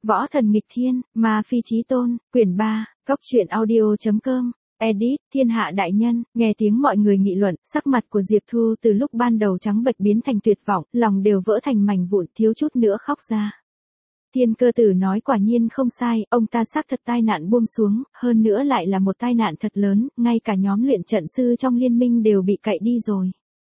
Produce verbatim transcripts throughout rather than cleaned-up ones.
Võ thần nghịch thiên, ma phi chí tôn, quyển ba, cốc truyện audio chấm com, edit, thiên hạ đại nhân, nghe tiếng mọi người nghị luận, sắc mặt của Diệp Thu từ lúc ban đầu trắng bệch biến thành tuyệt vọng, lòng đều vỡ thành mảnh vụn, thiếu chút nữa khóc ra. Thiên Cơ Tử nói quả nhiên không sai, ông ta xác thật tai nạn buông xuống, hơn nữa lại là một tai nạn thật lớn, ngay cả nhóm luyện trận sư trong liên minh đều bị cậy đi rồi.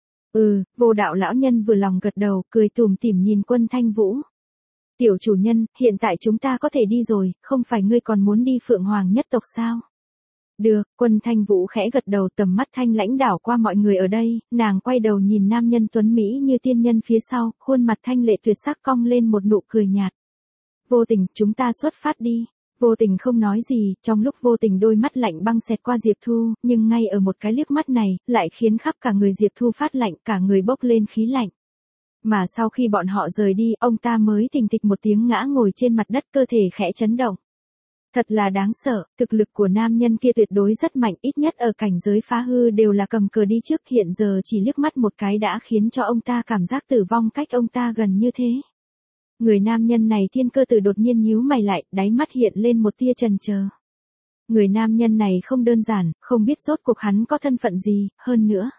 Ừ, Vô Đạo lão nhân vừa lòng gật đầu, cười tủm tỉm nhìn Quân Thanh Vũ. Tiểu chủ nhân, hiện tại chúng ta có thể đi rồi, không phải ngươi còn muốn đi Phượng Hoàng nhất tộc sao? Được, Quân Thanh Vũ khẽ gật đầu, tầm mắt thanh lãnh đảo qua mọi người ở đây, nàng quay đầu nhìn nam nhân tuấn Mỹ như tiên nhân phía sau, khuôn mặt thanh lệ tuyệt sắc cong lên một nụ cười nhạt. Vô Tình, chúng ta xuất phát đi. Vô Tình không nói gì, trong lúc Vô Tình đôi mắt lạnh băng xẹt qua Diệp Thu, nhưng ngay ở một cái liếc mắt này, lại khiến khắp cả người Diệp Thu phát lạnh, cả người bốc lên khí lạnh. Mà sau khi bọn họ rời đi, ông ta mới thình thịch một tiếng ngã ngồi trên mặt đất, cơ thể khẽ chấn động. Thật là đáng sợ, thực lực của nam nhân kia tuyệt đối rất mạnh, ít nhất ở cảnh giới phá hư đều là cầm cờ đi trước, hiện giờ chỉ liếc mắt một cái đã khiến cho ông ta cảm giác tử vong cách ông ta gần như thế. Người nam nhân này Thiên Cơ Tử đột nhiên nhíu mày lại, đáy mắt hiện lên một tia chần chờ. Người nam nhân này không đơn giản, không biết rốt cuộc hắn có thân phận gì, hơn nữa.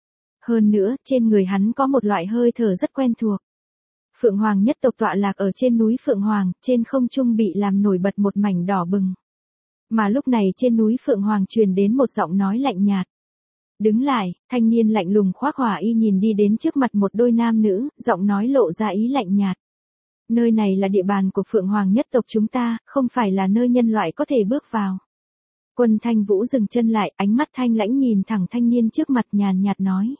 Hơn nữa, trên người hắn có một loại hơi thở rất quen thuộc. Phượng Hoàng nhất tộc tọa lạc ở trên núi Phượng Hoàng, trên không trung bị làm nổi bật một mảnh đỏ bừng. Mà lúc này trên núi Phượng Hoàng truyền đến một giọng nói lạnh nhạt. Đứng lại, thanh niên lạnh lùng khoác hỏa y nhìn đi đến trước mặt một đôi nam nữ, giọng nói lộ ra ý lạnh nhạt. Nơi này là địa bàn của Phượng Hoàng nhất tộc chúng ta, không phải là nơi nhân loại có thể bước vào. Quân Thanh Vũ dừng chân lại, ánh mắt thanh lãnh nhìn thẳng thanh niên trước mặt, nhàn nhạt nói.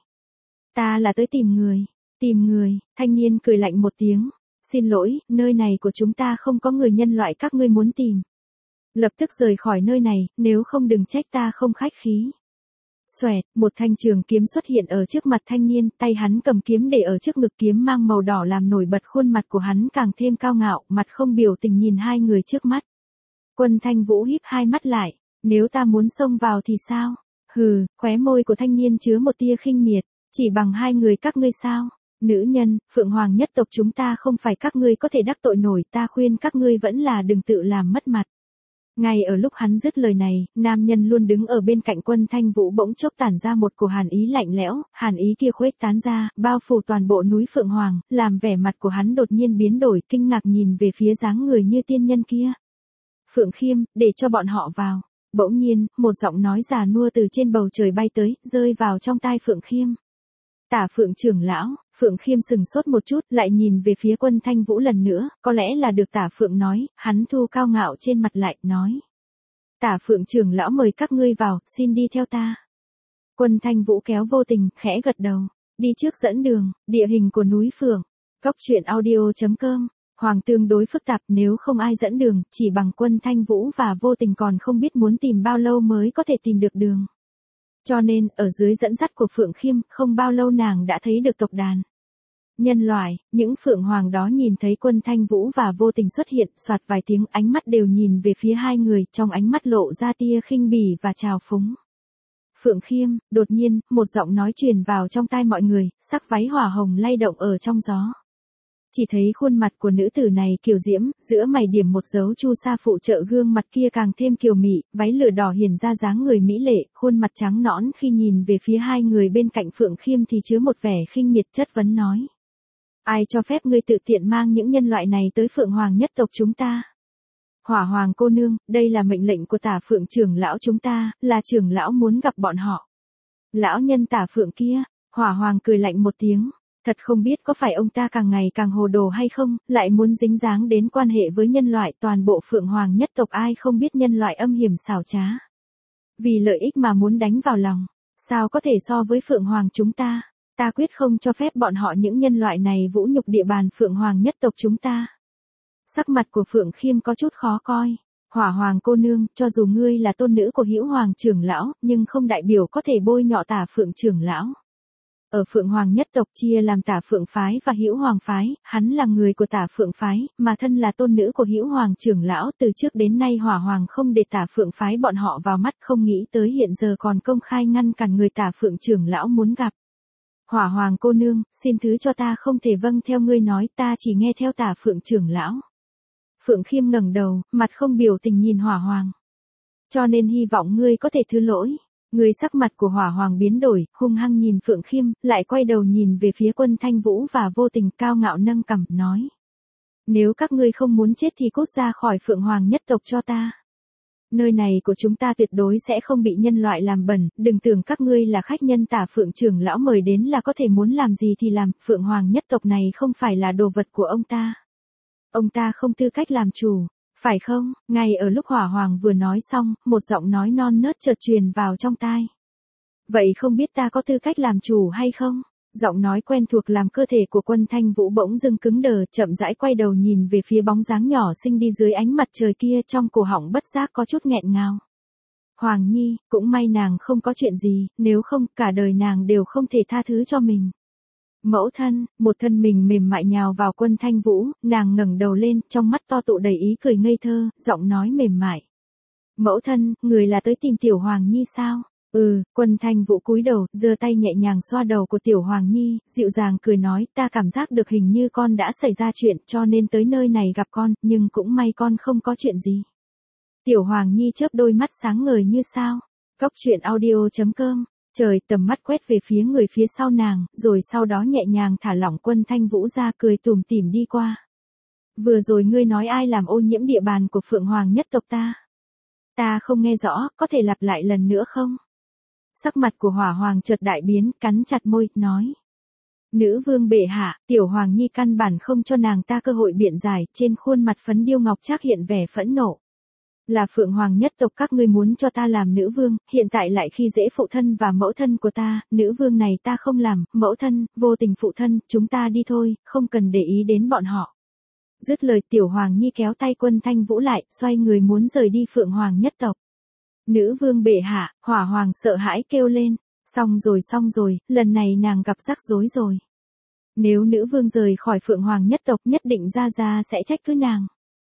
Ta là tới tìm người. Tìm người, thanh niên cười lạnh một tiếng. Xin lỗi, nơi này của chúng ta không có người nhân loại các ngươi muốn tìm. Lập tức rời khỏi nơi này, nếu không đừng trách ta không khách khí. Xoẹt, một thanh trường kiếm xuất hiện ở trước mặt thanh niên, tay hắn cầm kiếm để ở trước ngực, kiếm mang màu đỏ làm nổi bật khuôn mặt của hắn càng thêm cao ngạo, mặt không biểu tình nhìn hai người trước mắt. Quân Thanh Vũ híp hai mắt lại, nếu ta muốn xông vào thì sao? Hừ, khóe môi của thanh niên chứa một tia khinh miệt, chỉ bằng hai người các ngươi sao? Nữ nhân, Phượng Hoàng nhất tộc chúng ta không phải các ngươi có thể đắc tội nổi, ta khuyên các ngươi vẫn là đừng tự làm mất mặt. Ngay ở lúc hắn dứt lời này, nam nhân luôn đứng ở bên cạnh Quân Thanh Vũ bỗng chốc tản ra một cổ hàn ý lạnh lẽo, hàn ý kia khuếch tán ra, bao phủ toàn bộ núi Phượng Hoàng, làm vẻ mặt của hắn đột nhiên biến đổi, kinh ngạc nhìn về phía dáng người như tiên nhân kia. Phượng Khiêm, để cho bọn họ vào. Bỗng nhiên, một giọng nói già nua từ trên bầu trời bay tới, rơi vào trong tai Phượng Khiêm. Tả Phượng trưởng lão. Phượng Khiêm sừng sốt một chút, lại nhìn về phía Quân Thanh Vũ lần nữa, có lẽ là được Tả Phượng nói, hắn thu cao ngạo trên mặt lại, nói. Tả Phượng trưởng lão mời các ngươi vào, xin đi theo ta. Quân Thanh Vũ kéo Vô Tình, khẽ gật đầu, đi trước dẫn đường, địa hình của núi Phượng. Cốc truyện audio chấm com, Hoàng tương đối phức tạp, nếu không ai dẫn đường, chỉ bằng Quân Thanh Vũ và Vô Tình còn không biết muốn tìm bao lâu mới có thể tìm được đường. Cho nên, ở dưới dẫn dắt của Phượng Khiêm, không bao lâu nàng đã thấy được tộc đàn. Nhân loại, những Phượng Hoàng đó nhìn thấy Quân Thanh Vũ và Vô Tình xuất hiện, soạt vài tiếng, ánh mắt đều nhìn về phía hai người, trong ánh mắt lộ ra tia khinh bỉ và trào phúng. Phượng Khiêm, đột nhiên, một giọng nói truyền vào trong tai mọi người, sắc váy hỏa hồng lay động ở trong gió. Chỉ thấy khuôn mặt của nữ tử này kiều diễm, giữa mày điểm một dấu chu sa phụ trợ, gương mặt kia càng thêm kiều mị, váy lửa đỏ hiển ra dáng người mỹ lệ, khuôn mặt trắng nõn, khi nhìn về phía hai người bên cạnh Phượng Khiêm thì chứa một vẻ khinh miệt, chất vấn nói. Ai cho phép ngươi tự tiện mang những nhân loại này tới Phượng Hoàng nhất tộc chúng ta? Hỏa Hoàng cô nương, đây là mệnh lệnh của Tả Phượng trưởng lão chúng ta, là trưởng lão muốn gặp bọn họ. Lão nhân Tả Phượng kia, Hỏa Hoàng cười lạnh một tiếng. Thật không biết có phải ông ta càng ngày càng hồ đồ hay không, lại muốn dính dáng đến quan hệ với nhân loại, toàn bộ Phượng Hoàng nhất tộc ai không biết nhân loại âm hiểm xảo trá. Vì lợi ích mà muốn đánh vào lòng, sao có thể so với Phượng Hoàng chúng ta, ta quyết không cho phép bọn họ những nhân loại này vũ nhục địa bàn Phượng Hoàng nhất tộc chúng ta. Sắc mặt của Phượng Khiêm có chút khó coi. Hỏa Hoàng cô nương, cho dù ngươi là tôn nữ của Hữu Hoàng trưởng lão, nhưng không đại biểu có thể bôi nhọ Tả Phượng trưởng lão. Ở Phượng Hoàng nhất tộc chia làm Tả Phượng phái và Hữu Hoàng phái, hắn là người của Tả Phượng phái, mà thân là tôn nữ của Hữu Hoàng trưởng lão, từ trước đến nay Hỏa Hoàng không để Tả Phượng phái bọn họ vào mắt, không nghĩ tới hiện giờ còn công khai ngăn cản người Tả Phượng trưởng lão muốn gặp. Hỏa Hoàng cô nương, xin thứ cho ta không thể vâng theo ngươi nói, ta chỉ nghe theo Tả Phượng trưởng lão. Phượng Khiêm ngẩng đầu, mặt không biểu tình nhìn Hỏa Hoàng. Cho nên hy vọng ngươi có thể thứ lỗi. Người sắc mặt của Hỏa Hoàng biến đổi, hung hăng nhìn Phượng Khiêm, lại quay đầu nhìn về phía Quân Thanh Vũ và vô tình cao ngạo nâng cằm, nói. Nếu các ngươi không muốn chết thì cút ra khỏi Phượng Hoàng nhất tộc cho ta. Nơi này của chúng ta tuyệt đối sẽ không bị nhân loại làm bẩn, đừng tưởng các ngươi là khách nhân Tả Phượng trưởng lão mời đến là có thể muốn làm gì thì làm, Phượng Hoàng nhất tộc này không phải là đồ vật của ông ta. Ông ta không tư cách làm chủ, phải không? Ngay ở lúc Hỏa Hoàng vừa nói xong, một giọng nói non nớt chợt truyền vào trong tai. Vậy không biết ta có tư cách làm chủ hay không? Giọng nói quen thuộc làm cơ thể của Quân Thanh Vũ bỗng dưng cứng đờ, chậm rãi quay đầu nhìn về phía bóng dáng nhỏ xinh đi dưới ánh mặt trời kia, trong cổ họng bất giác có chút nghẹn ngào. Hoàng Nhi, cũng may nàng không có chuyện gì, nếu không, cả đời nàng đều không thể tha thứ cho mình. Mẫu thân, một thân mình mềm mại nhào vào Quân Thanh Vũ, nàng ngẩng đầu lên, trong mắt to tụ đầy ý cười ngây thơ, giọng nói mềm mại. Mẫu thân, người là tới tìm Tiểu Hoàng Nhi sao? Ừ, Quân Thanh Vũ cúi đầu, giơ tay nhẹ nhàng xoa đầu của Tiểu Hoàng Nhi, dịu dàng cười nói, ta cảm giác được hình như con đã xảy ra chuyện cho nên tới nơi này gặp con, nhưng cũng may con không có chuyện gì. Tiểu Hoàng Nhi chớp đôi mắt sáng ngời như sao. Cốc truyện audio chấm com. Trời, tầm mắt quét về phía người phía sau nàng, rồi sau đó nhẹ nhàng thả lỏng Quân Thanh Vũ ra, cười tủm tỉm đi qua. Vừa rồi ngươi nói ai làm ô nhiễm địa bàn của Phượng Hoàng nhất tộc ta? Ta không nghe rõ, có thể lặp lại lần nữa không? Sắc mặt của Hỏa Hoàng chợt đại biến, cắn chặt môi, nói. Nữ vương bệ hạ, Tiểu Hoàng Nhi căn bản không cho nàng ta cơ hội biện giải, trên khuôn mặt phấn điêu ngọc trác hiện vẻ phẫn nộ. Là Phượng Hoàng nhất tộc các ngươi muốn cho ta làm nữ vương, hiện tại lại khi dễ phụ thân và mẫu thân của ta, nữ vương này ta không làm, mẫu thân, vô tình phụ thân, chúng ta đi thôi, không cần để ý đến bọn họ. Dứt lời Tiểu Hoàng Nhi kéo tay Quân Thanh Vũ lại, xoay người muốn rời đi Phượng Hoàng nhất tộc. Nữ vương bệ hạ, Hỏa Hoàng sợ hãi kêu lên, xong rồi xong rồi, lần này nàng gặp rắc rối rồi. Nếu nữ vương rời khỏi Phượng Hoàng nhất tộc nhất định Gia Gia sẽ trách cứ nàng.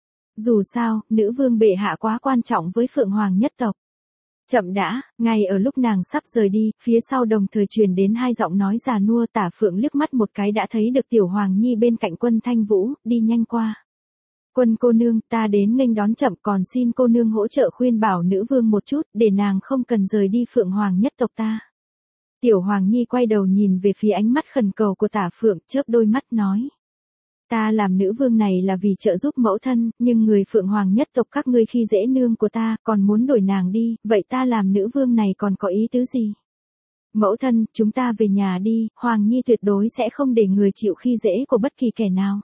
Dù sao, nữ vương bệ hạ quá quan trọng với Phượng Hoàng nhất tộc. Chậm đã, ngay ở lúc nàng sắp rời đi, phía sau đồng thời truyền đến hai giọng nói già nua. Tả Phượng liếc mắt một cái đã thấy được Tiểu Hoàng Nhi bên cạnh Quân Thanh Vũ, đi nhanh qua. Quân cô nương, ta đến nghênh đón chậm, còn xin cô nương hỗ trợ khuyên bảo nữ vương một chút, để nàng không cần rời đi Phượng Hoàng nhất tộc ta. Tiểu Hoàng Nhi quay đầu nhìn về phía ánh mắt khẩn cầu của Tả Phượng, chớp đôi mắt nói. Ta làm nữ vương này là vì trợ giúp mẫu thân, nhưng người Phượng Hoàng nhất tộc các ngươi khi dễ nương của ta, còn muốn đổi nàng đi, vậy ta làm nữ vương này còn có ý tứ gì? Mẫu thân, chúng ta về nhà đi, Hoàng Nhi tuyệt đối sẽ không để người chịu khi dễ của bất kỳ kẻ nào.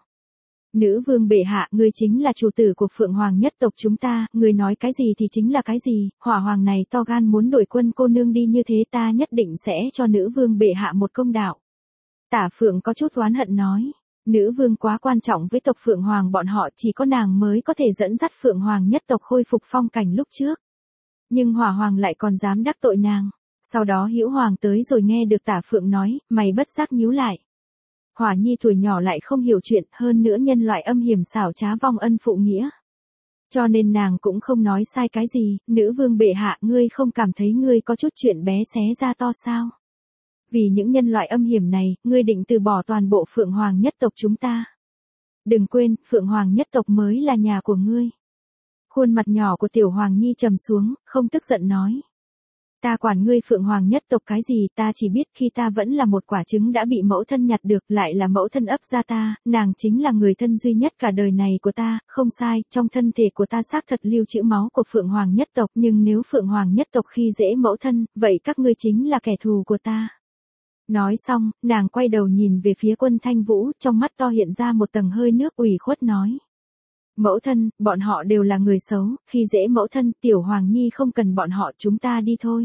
Nữ vương bệ hạ, ngươi chính là chủ tử của Phượng Hoàng nhất tộc chúng ta, ngươi nói cái gì thì chính là cái gì, Hỏa Hoàng này to gan muốn đổi Quân cô nương đi như thế, ta nhất định sẽ cho nữ vương bệ hạ một công đạo. Tả Phượng có chút oán hận nói, nữ vương quá quan trọng với tộc Phượng Hoàng bọn họ, chỉ có nàng mới có thể dẫn dắt Phượng Hoàng nhất tộc khôi phục phong cảnh lúc trước. Nhưng Hỏa Hoàng lại còn dám đắc tội nàng. Sau đó Hữu Hoàng tới rồi nghe được Tả Phượng nói, mày bất giác nhíu lại. Hỏa Nhi tuổi nhỏ lại không hiểu chuyện, hơn nữa nhân loại âm hiểm xảo trá vong ân phụ nghĩa. Cho nên nàng cũng không nói sai cái gì, nữ vương bệ hạ, ngươi không cảm thấy ngươi có chút chuyện bé xé ra to sao? Vì những nhân loại âm hiểm này, ngươi định từ bỏ toàn bộ Phượng Hoàng nhất tộc chúng ta. Đừng quên, Phượng Hoàng nhất tộc mới là nhà của ngươi. Khuôn mặt nhỏ của Tiểu Hoàng Nhi trầm xuống, không tức giận nói. Ta quản ngươi Phượng Hoàng nhất tộc cái gì, ta chỉ biết khi ta vẫn là một quả trứng đã bị mẫu thân nhặt được, lại là mẫu thân ấp ra ta, nàng chính là người thân duy nhất cả đời này của ta, không sai, trong thân thể của ta xác thật lưu trữ máu của Phượng Hoàng nhất tộc, nhưng nếu Phượng Hoàng nhất tộc khi dễ mẫu thân, vậy các ngươi chính là kẻ thù của ta. Nói xong, nàng quay đầu nhìn về phía Quân Thanh Vũ, trong mắt to hiện ra một tầng hơi nước, ủy khuất nói. Mẫu thân, bọn họ đều là người xấu, khi dễ mẫu thân, Tiểu Hoàng Nhi không cần bọn họ, chúng ta đi thôi.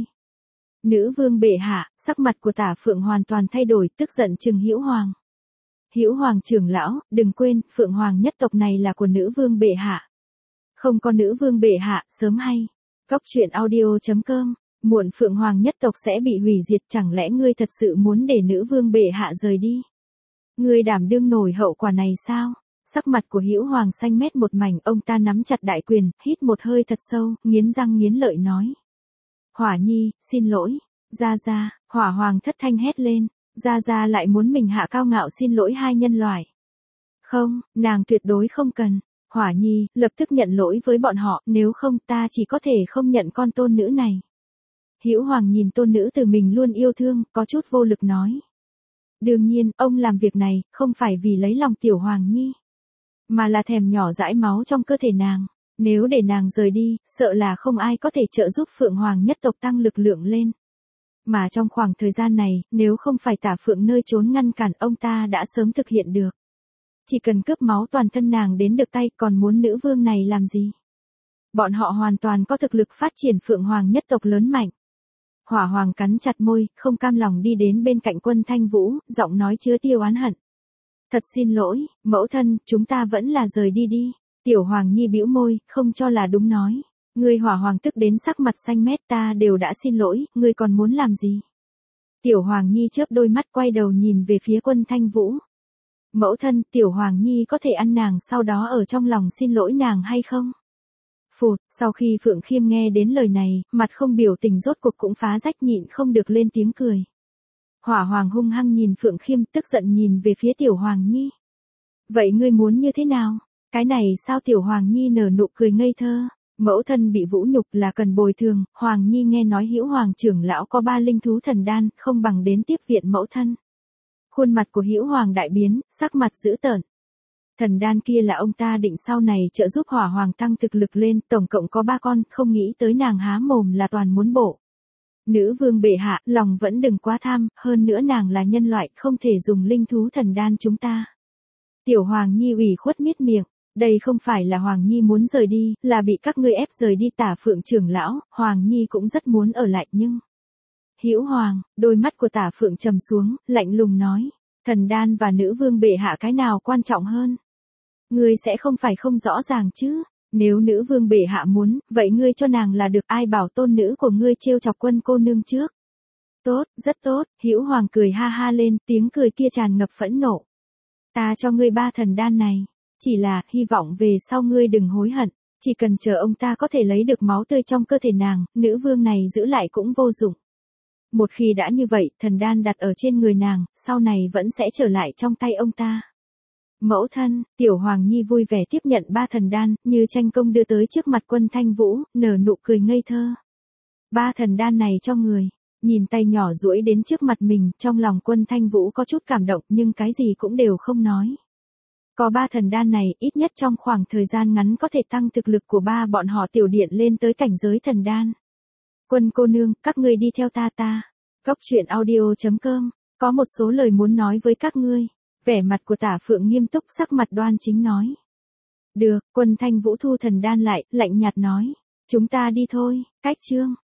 Nữ vương bệ hạ, sắc mặt của Tả Phượng hoàn toàn thay đổi, tức giận trừng Hữu Hoàng. Hữu Hoàng trưởng lão, đừng quên, Phượng Hoàng nhất tộc này là của nữ vương bệ hạ. Không có nữ vương bệ hạ, sớm hay. Cốc truyện audio chấm com. Muộn Phượng Hoàng nhất tộc sẽ bị hủy diệt, chẳng lẽ ngươi thật sự muốn để nữ vương bệ hạ rời đi? Ngươi đảm đương nổi hậu quả này sao? Sắc mặt của Hữu Hoàng xanh mét một mảnh, ông ta nắm chặt đại quyền, hít một hơi thật sâu, nghiến răng nghiến lợi nói. Hỏa Nhi, xin lỗi. Gia Gia, Hỏa Hoàng thất thanh hét lên, Gia Gia lại muốn mình hạ cao ngạo xin lỗi hai nhân loại. Không, nàng tuyệt đối không cần. Hỏa Nhi, lập tức nhận lỗi với bọn họ, nếu không ta chỉ có thể không nhận con tôn nữ này. Hữu Hoàng nhìn tôn nữ từ mình luôn yêu thương, có chút vô lực nói. Đương nhiên, ông làm việc này, không phải vì lấy lòng tiểu Hoàng Nhi, mà là thèm nhỏ dãi máu trong cơ thể nàng. Nếu để nàng rời đi, sợ là không ai có thể trợ giúp Phượng Hoàng nhất tộc tăng lực lượng lên. Mà trong khoảng thời gian này, nếu không phải Tả Phượng nơi trốn ngăn cản, ông ta đã sớm thực hiện được. Chỉ cần cướp máu toàn thân nàng đến được tay, còn muốn nữ vương này làm gì? Bọn họ hoàn toàn có thực lực phát triển Phượng Hoàng nhất tộc lớn mạnh. Hỏa Hoàng cắn chặt môi, không cam lòng đi đến bên cạnh Quân Thanh Vũ, giọng nói chứa tiêu oán hận. Thật xin lỗi, mẫu thân, chúng ta vẫn là rời đi đi. Tiểu Hoàng Nhi bĩu môi, không cho là đúng nói. Ngươi Hỏa Hoàng tức đến sắc mặt xanh mét, ta đều đã xin lỗi, ngươi còn muốn làm gì? Tiểu Hoàng Nhi chớp đôi mắt quay đầu nhìn về phía Quân Thanh Vũ. Mẫu thân, Tiểu Hoàng Nhi có thể ăn nàng sau đó ở trong lòng xin lỗi nàng hay không? Phụt, sau khi Phượng Khiêm nghe đến lời này, mặt không biểu tình rốt cuộc cũng phá rách nhịn không được lên tiếng cười. Hỏa Hoàng hung hăng nhìn Phượng Khiêm, tức giận nhìn về phía Tiểu Hoàng Nhi. Vậy ngươi muốn như thế nào? Cái này sao? Tiểu Hoàng Nhi nở nụ cười ngây thơ. Mẫu thân bị vũ nhục là cần bồi thường, Hoàng Nhi nghe nói Hữu Hoàng trưởng lão có ba linh thú thần đan, không bằng đến tiếp viện mẫu thân. Khuôn mặt của Hữu Hoàng đại biến, sắc mặt dữ tợn. Thần đan kia là ông ta định sau này trợ giúp Hỏa Hoàng tăng thực lực lên, tổng cộng có ba con, không nghĩ tới nàng há mồm là toàn muốn bổ. Nữ vương bệ hạ, lòng vẫn đừng quá tham, hơn nữa nàng là nhân loại, không thể dùng linh thú thần đan chúng ta. Tiểu Hoàng Nhi ủy khuất miết miệng, đây không phải là Hoàng Nhi muốn rời đi, là bị các ngươi ép rời đi. Tả Phượng trưởng lão, Hoàng Nhi cũng rất muốn ở lại nhưng... Hữu Hoàng, đôi mắt của Tả Phượng trầm xuống, lạnh lùng nói, thần đan và nữ vương bệ hạ cái nào quan trọng hơn? Ngươi sẽ không phải không rõ ràng chứ? Nếu nữ vương bệ hạ muốn, vậy ngươi cho nàng là được, ai bảo tôn nữ của ngươi trêu chọc Quân cô nương trước? Tốt, rất tốt, Hữu Hoàng cười ha ha lên, tiếng cười kia tràn ngập phẫn nộ. Ta cho ngươi ba thần đan này, chỉ là hy vọng về sau ngươi đừng hối hận, chỉ cần chờ ông ta có thể lấy được máu tươi trong cơ thể nàng, nữ vương này giữ lại cũng vô dụng. Một khi đã như vậy, thần đan đặt ở trên người nàng, sau này vẫn sẽ trở lại trong tay ông ta. Mẫu thân, Tiểu Hoàng Nhi vui vẻ tiếp nhận ba thần đan, như tranh công đưa tới trước mặt Quân Thanh Vũ, nở nụ cười ngây thơ. Ba thần đan này cho người, nhìn tay nhỏ duỗi đến trước mặt mình, trong lòng Quân Thanh Vũ có chút cảm động nhưng cái gì cũng đều không nói. Có ba thần đan này, ít nhất trong khoảng thời gian ngắn có thể tăng thực lực của ba bọn họ tiểu điện lên tới cảnh giới thần đan. Quân cô nương, các ngươi đi theo ta ta. Góc truyện audio chấm com, có một số lời muốn nói với các ngươi. Vẻ mặt của Tả Phượng nghiêm túc, sắc mặt đoan chính nói. Được, Quân Thanh Vũ thu thần đan lại, lạnh nhạt nói. Chúng ta đi thôi, cách chương.